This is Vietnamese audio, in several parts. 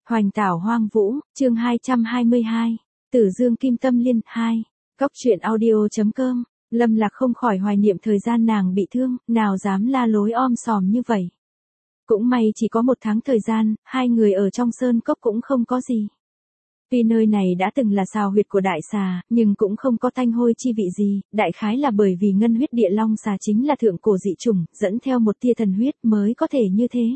Hoành tảo hoang vũ, chương 222. Tử Dương Kim Tâm Liên 2. Góc truyện audio.com. Lâm Lạc không khỏi hoài niệm thời gian nàng bị thương, nào dám la lối om sòm như vậy. Cũng may chỉ có 1 tháng thời gian, hai người ở trong sơn cốc cũng không có gì. Tuy nơi này đã từng là sào huyệt của đại xà, nhưng cũng không có tanh hôi chi vị gì, đại khái là bởi vì ngân huyết địa long xà chính là thượng cổ dị chủng, dẫn theo một tia thần huyết mới có thể như thế.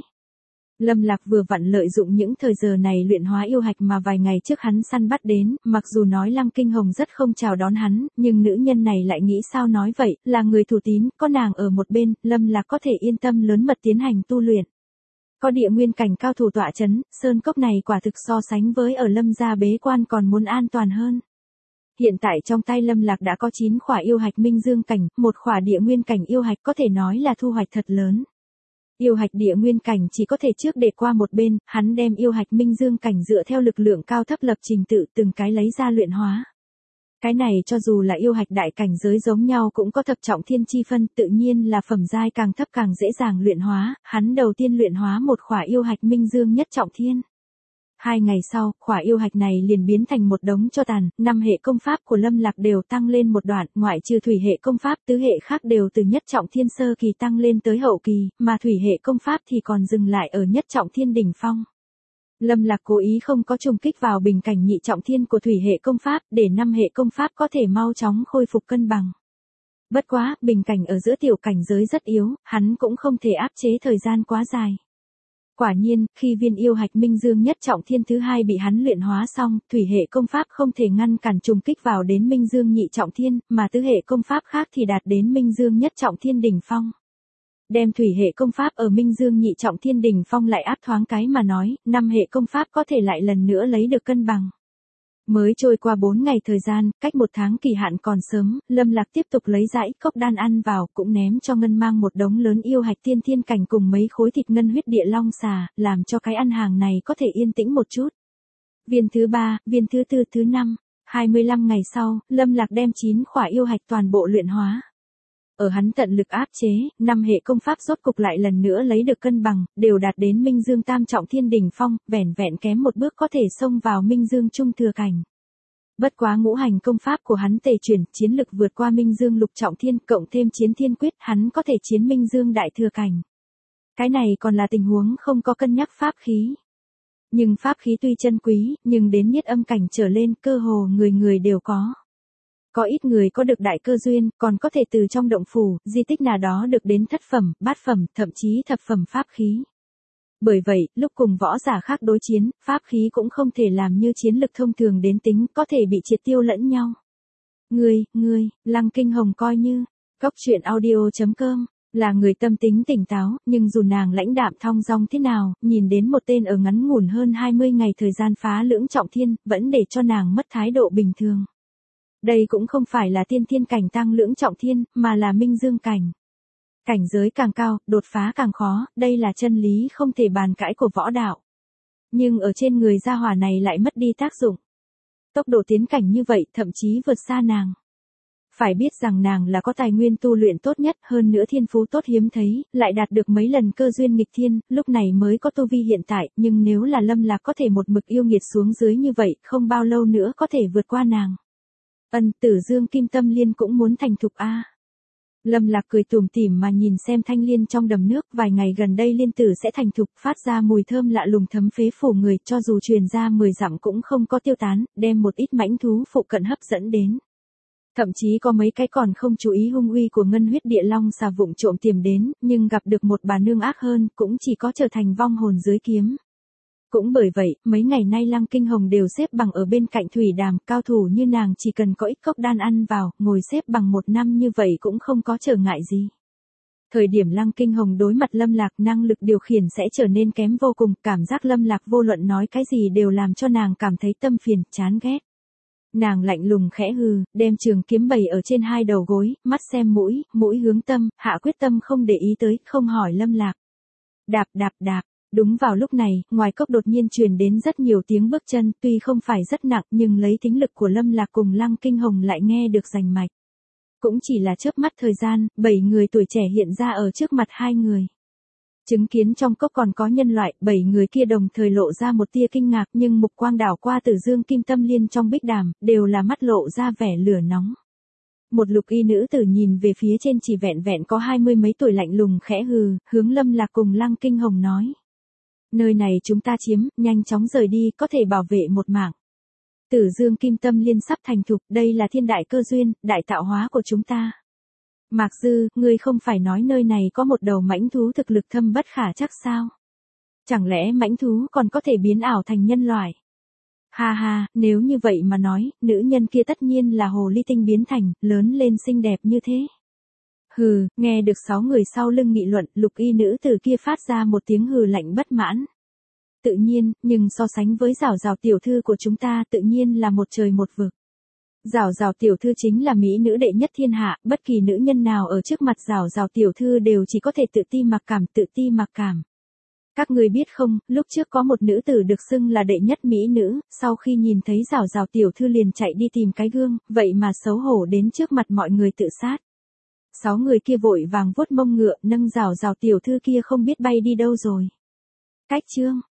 Lâm Lạc vừa vặn lợi dụng những thời giờ này luyện hóa yêu hạch mà vài ngày trước hắn săn bắt đến, mặc dù nói Lăng Kinh Hồng rất không chào đón hắn, nhưng nữ nhân này lại nghĩ sao nói vậy, là người thủ tín, có nàng ở một bên, Lâm Lạc có thể yên tâm lớn mật tiến hành tu luyện. Có địa nguyên cảnh cao thủ tọa chấn, sơn cốc này quả thực so sánh với ở Lâm gia bế quan còn muốn an toàn hơn. Hiện tại trong tay Lâm Lạc đã có 9 khỏa yêu hạch minh dương cảnh, 1 khỏa địa nguyên cảnh yêu hạch có thể nói là thu hoạch thật lớn. Yêu hạch địa nguyên cảnh chỉ có thể trước để qua một bên, hắn đem yêu hạch minh dương cảnh dựa theo lực lượng cao thấp lập trình tự từng cái lấy ra luyện hóa. Cái này cho dù là yêu hạch đại cảnh giới giống nhau cũng có thập trọng thiên chi phân, tự nhiên là phẩm giai càng thấp càng dễ dàng luyện hóa, hắn đầu tiên luyện hóa 1 khỏa yêu hạch minh dương nhất trọng thiên. 2 ngày sau, khỏa yêu hạch này liền biến thành một đống tro tàn, 5 hệ công pháp của Lâm Lạc đều tăng lên một đoạn, ngoại trừ thủy hệ công pháp, tứ hệ khác đều từ nhất trọng thiên sơ kỳ tăng lên tới hậu kỳ, mà thủy hệ công pháp thì còn dừng lại ở nhất trọng thiên đỉnh phong. Lâm Lạc cố ý không có trùng kích vào bình cảnh nhị trọng thiên của thủy hệ công pháp, để 5 hệ công pháp có thể mau chóng khôi phục cân bằng. Bất quá, bình cảnh ở giữa tiểu cảnh giới rất yếu, hắn cũng không thể áp chế thời gian quá dài. Quả nhiên, khi viên yêu hạch minh dương nhất trọng thiên thứ 2 bị hắn luyện hóa xong, thủy hệ công pháp không thể ngăn cản trùng kích vào đến minh dương nhị trọng thiên, mà tứ hệ công pháp khác thì đạt đến minh dương nhất trọng thiên đỉnh phong. Đem thủy hệ công pháp ở minh dương nhị trọng thiên đỉnh phong lại áp thoáng cái mà nói, 5 hệ công pháp có thể lại lần nữa lấy được cân bằng. Mới trôi qua 4 ngày thời gian, cách 1 tháng kỳ hạn còn sớm, Lâm Lạc tiếp tục lấy dãi cốc đan ăn vào, cũng ném cho Ngân Mang một đống lớn yêu hạch tiên thiên cảnh cùng mấy khối thịt ngân huyết địa long xà, làm cho cái ăn hàng này có thể yên tĩnh một chút. Viên thứ 3, viên thứ 4, thứ 5, 25 ngày sau, Lâm Lạc đem 9 khỏa yêu hạch toàn bộ luyện hóa. Ở hắn tận lực áp chế, 5 hệ công pháp rốt cục lại lần nữa lấy được cân bằng, đều đạt đến minh dương tam trọng thiên đỉnh phong, vẻn vẹn kém một bước có thể xông vào minh dương trung thừa cảnh. Bất quá ngũ hành công pháp của hắn tề chuyển, chiến lực vượt qua minh dương lục trọng thiên, cộng thêm chiến thiên quyết, hắn có thể chiến minh dương đại thừa cảnh. Cái này còn là tình huống không có cân nhắc pháp khí. Nhưng pháp khí tuy chân quý, nhưng đến nhiết âm cảnh trở lên, cơ hồ người người đều có. Có ít người có được đại cơ duyên, còn có thể từ trong động phủ, di tích nào đó được đến thất phẩm, bát phẩm, thậm chí thập phẩm pháp khí. Bởi vậy, lúc cùng võ giả khác đối chiến, pháp khí cũng không thể làm như chiến lực thông thường đến tính, có thể bị triệt tiêu lẫn nhau. Ngươi, Lăng Kinh Hồng coi như, góc truyện audio.com, là người tâm tính tỉnh táo, nhưng dù nàng lãnh đạm thong dong thế nào, nhìn đến một tên ở ngắn ngủn hơn 20 ngày thời gian phá lưỡng trọng thiên, vẫn để cho nàng mất thái độ bình thường. Đây cũng không phải là tiên thiên cảnh tăng lưỡng trọng thiên, mà là minh dương cảnh. Cảnh giới càng cao, đột phá càng khó, đây là chân lý không thể bàn cãi của võ đạo. Nhưng ở trên người gia hỏa này lại mất đi tác dụng. Tốc độ tiến cảnh như vậy thậm chí vượt xa nàng. Phải biết rằng nàng là có tài nguyên tu luyện tốt nhất, hơn nữa thiên phú tốt hiếm thấy, lại đạt được mấy lần cơ duyên nghịch thiên, lúc này mới có tu vi hiện tại, nhưng nếu là Lâm Lạc có thể một mực yêu nghiệt xuống dưới như vậy, không bao lâu nữa có thể vượt qua nàng. Tử Dương Kim Tâm Liên cũng muốn thành thục a. Lâm Lạc cười tủm tỉm mà nhìn xem thanh liên trong đầm nước, vài ngày gần đây liên tử sẽ thành thục, phát ra mùi thơm lạ lùng thấm phế phủ người, cho dù truyền ra 10 dặm cũng không có tiêu tán, đem một ít mãnh thú phụ cận hấp dẫn đến. Thậm chí có mấy cái còn không chú ý hung uy của ngân huyết địa long xà vụng trộm tìm đến, nhưng gặp được một bà nương ác hơn, cũng chỉ có trở thành vong hồn dưới kiếm. Cũng bởi vậy, mấy ngày nay Lăng Kinh Hồng đều xếp bằng ở bên cạnh thủy đàm, cao thủ như nàng chỉ cần có ít cốc đan ăn vào, ngồi xếp bằng 1 năm như vậy cũng không có trở ngại gì. Thời điểm Lăng Kinh Hồng đối mặt Lâm Lạc, năng lực điều khiển sẽ trở nên kém vô cùng, cảm giác Lâm Lạc vô luận nói cái gì đều làm cho nàng cảm thấy tâm phiền, chán ghét. Nàng lạnh lùng khẽ hừ, đem trường kiếm bày ở trên 2 đầu gối, mắt xem mũi, mũi hướng tâm, hạ quyết tâm không để ý tới, không hỏi Lâm Lạc. Đạp. Đúng vào lúc này, ngoài cốc đột nhiên truyền đến rất nhiều tiếng bước chân, tuy không phải rất nặng nhưng lấy tính lực của Lâm Lạc cùng Lăng Kinh Hồng lại nghe được rành mạch. Cũng chỉ là chớp mắt thời gian, 7 người tuổi trẻ hiện ra ở trước mặt hai người. Chứng kiến trong cốc còn có nhân loại, 7 người kia đồng thời lộ ra một tia kinh ngạc, nhưng mục quang đảo qua Tử Dương Kim Tâm Liên trong bích đàm, đều là mắt lộ ra vẻ lửa nóng. Một lục y nữ tử nhìn về phía trên chỉ vẹn vẹn có 20 mấy tuổi lạnh lùng khẽ hừ, hướng Lâm Lạc cùng Lăng Kinh Hồng nói. Nơi này chúng ta chiếm, nhanh chóng rời đi, có thể bảo vệ một mạng. Tử Dương Kim Tâm Liên sắp thành thục, đây là thiên đại cơ duyên, đại tạo hóa của chúng ta. Mạc Dư, ngươi không phải nói nơi này có một đầu mãnh thú thực lực thâm bất khả trắc sao? Chẳng lẽ mãnh thú còn có thể biến ảo thành nhân loại? Ha ha, nếu như vậy mà nói, nữ nhân kia tất nhiên là hồ ly tinh biến thành, lớn lên xinh đẹp như thế. Hừ, nghe được 6 người sau lưng nghị luận, lục y nữ tử kia phát ra một tiếng hừ lạnh bất mãn. Tự nhiên, nhưng so sánh với Giảo Giảo tiểu thư của chúng ta tự nhiên là một trời một vực. Giảo Giảo tiểu thư chính là mỹ nữ đệ nhất thiên hạ, bất kỳ nữ nhân nào ở trước mặt Giảo Giảo tiểu thư đều chỉ có thể tự ti mặc cảm. Các người biết không, lúc trước có một nữ tử được xưng là đệ nhất mỹ nữ, sau khi nhìn thấy Giảo Giảo tiểu thư liền chạy đi tìm cái gương, vậy mà xấu hổ đến trước mặt mọi người tự sát. 6 người kia vội vàng vuốt mông ngựa, nâng Giảo Giảo tiểu thư kia không biết bay đi đâu rồi. Cách chương